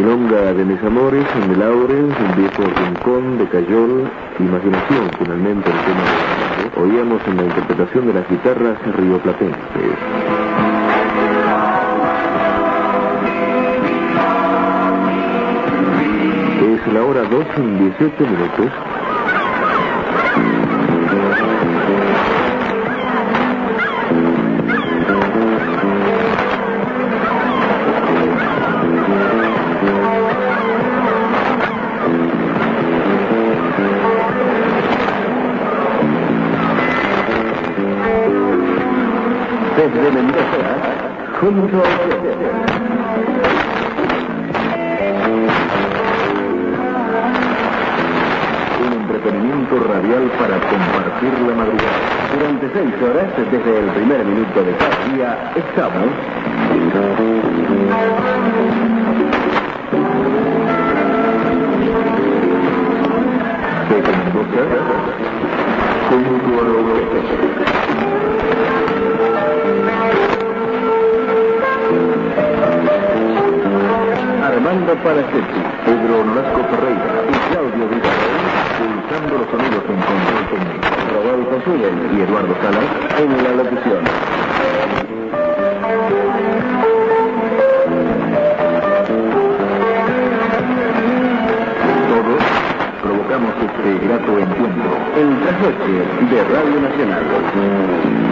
Milonga de mis amores, de Laurens, un viejo rincón, de Cayol, imaginación, finalmente el tema de oíamos en la interpretación de las guitarras rioplatenses. Es la hora 2:18. Desde Mendoza, junto a un entretenimiento radial para compartir la madrugada. Durante 6 horas, desde el primer minuto de cada día, estamos Desde Mendoza, junto a los Armando Paracetti, Pedro Nolasco Ferreira y Claudio Villarreal, pulsando los sonidos en control técnico. Rodolfo Zúñez Y Eduardo Salas en la locución. Todos provocamos este grato encuentro. El trasnoche de Radio Nacional.